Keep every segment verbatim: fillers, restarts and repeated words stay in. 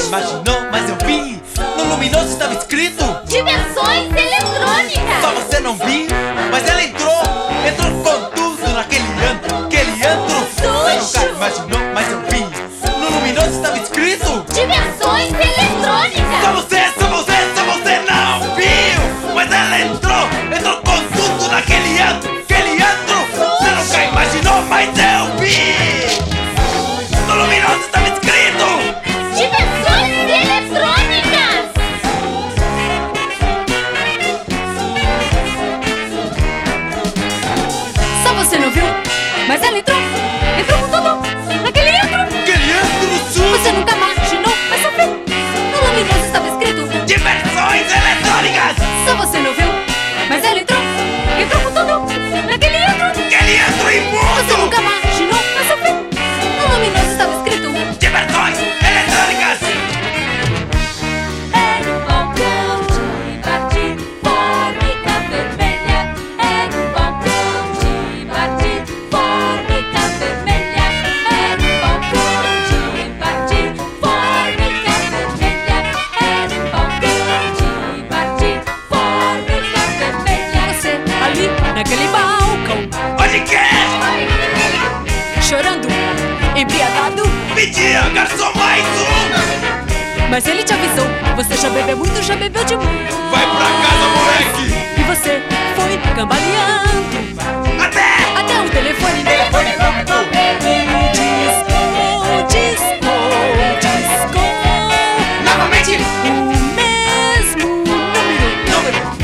imaginou, mas eu vi. No luminoso estava escrito diversões eletrônicas. Só você não vi, mas ela entrou. Entrou com tudo naquele antro. Aquele antro. Você nunca imaginou, mas eu vi. No luminoso estava escrito diversões eletrônicas. Só você, só você, só você não viu. Mas ela entrou. Entrou com tudo naquele antro. Aquele antro. Você nunca imaginou, mas eu vi. No luminoso estava escrito diversões eletrônicas. Só você não viu, mas ela entrou. Entrou com tudo naquele antro. Aquele antro sujo. Você nunca imaginou, mas só viu. No luminoso estava escrito diversões eletrônicas. Só você não viu, mas ela entrou. Entrou com tudo naquele antro. Aquele antro imundo. Você nunca imaginou, mas só viu. No luminoso estava escrito diversões eletrônicas. Era um balcão de batir fórmica vermelha. Era um balcão de batir fórmica vermelha. Era um balcão de batir fórmica vermelha. Era um balcão de batir fórmica vermelha. você ali naquele balcão, Podcast. chorando, embriagado. Pedia, garçom, mais um. Mas ele te avisou, você já bebeu muito, já bebeu demais. Vai pra casa, moleque. E você foi cambaleando Até. até o telefone. Telefone público. Discou, discou, discou. Novamente. O mesmo número. Número.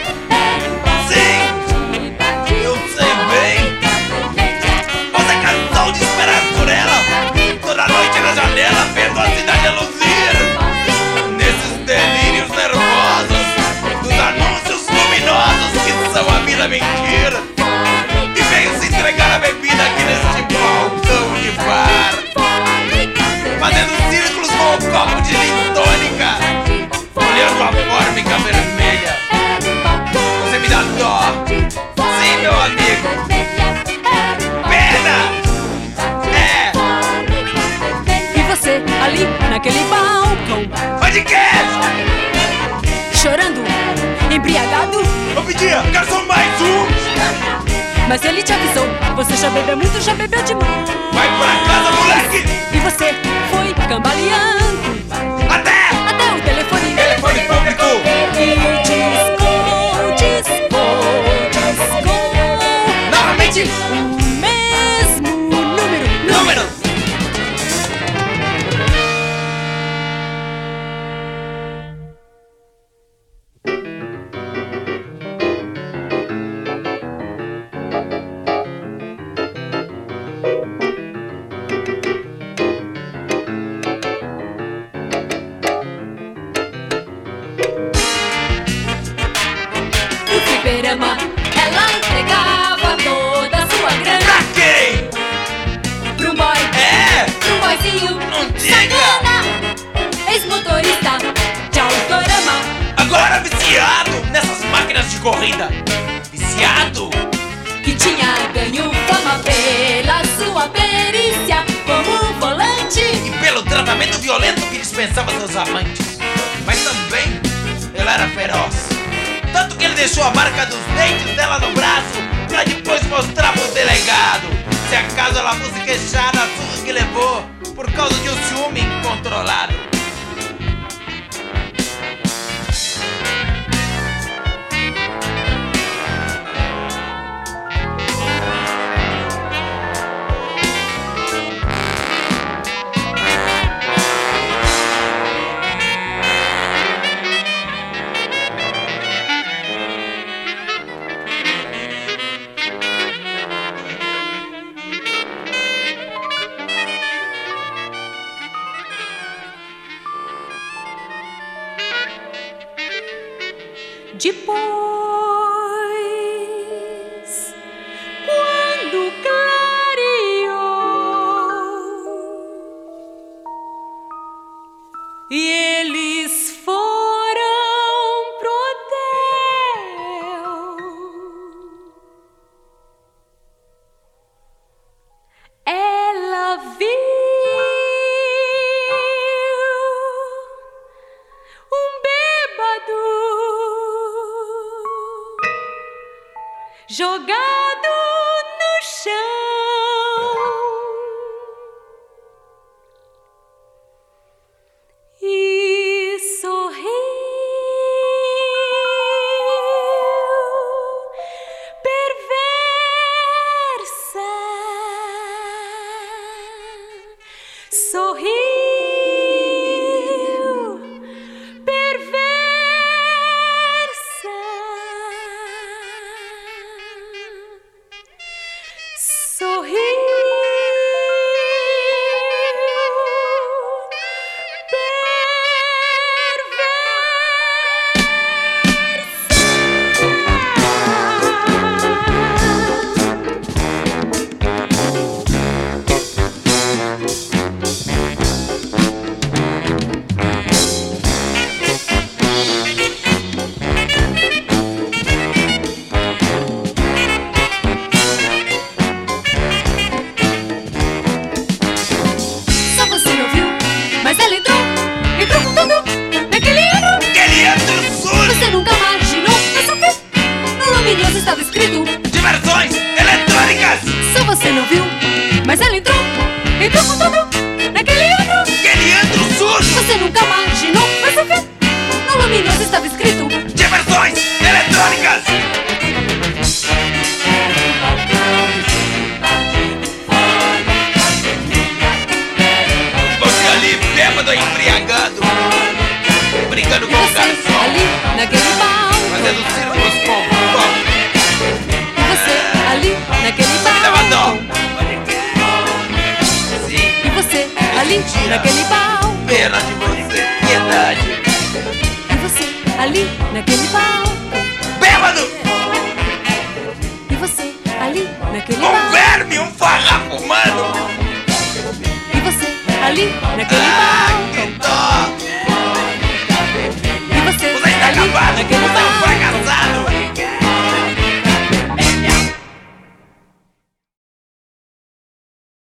Sim, eu sei bem. Você cansou de esperar por ela? Toda noite na janela, vendo a cidade a luzir. Nesses delírios nervosos dos anúncios luminosos que são a vida mentira. E veio se entregar a bebida aqui neste balcão de bar, fazendo círculos com o copo de gin tônica, olhando a fórmica vermelha. Você me dá dó. Sim, meu amigo. Pena. É. E você ali naquele balcão, Podcast. chorando, embriagado. Eu pedia, garçom, mais um. Mas ele te avisou, você já bebeu muito, já bebeu demais. Vai pra casa, moleque. E você foi cambaleando Até. até o telefone. Telefone público. E discou, discou, discou. Novamente. O mesmo número. Número. No fliperama, ela entregava toda a sua grana Pra quem? pra um boy, É. pra um boyzinho Não diga. sacana, ex-motorista de autorama. Agora viciado nessas máquinas de corrida. Viciado. Que tinha ganho fama pela sua perícia como volante. E pelo tratamento violento que dispensava seus amantes. Mas também ele era feroz. Tanto que ele deixou a marca dos dentes dela no braço pra depois mostrar pro delegado. Se acaso ela fosse queixar da surra que levou por causa de um ciúme incontrolado. Depois, quando clareou e eles foram pro hotel, ela viu jogado no chão. E sorriu, perversa, sorriu, perversa, sorriu. Mas ela entrou, entrou com tudo naquele ano. Aquele antro sujo! Você nunca imaginou, mas só viu. No luminoso estava escrito Diversões eletrônicas! Só você não viu, mas ela entrou, entrou com tudo naquele ano. Aquele antro sujo! Você nunca imaginou, mas só viu. No luminoso estava escrito Diversões eletrônicas! Bêbado, embriagado, brincando com o garçom, ali naquele pau, fazendo círculos com o pão. E você ali naquele pau, Elevador. Sim, E você ali mentira. naquele pau, Pena de você, piedade. E você ali naquele pau, Bêbado, E você ali naquele um pau, verme, um farrapo humano. E você ali naquele Ah, pau.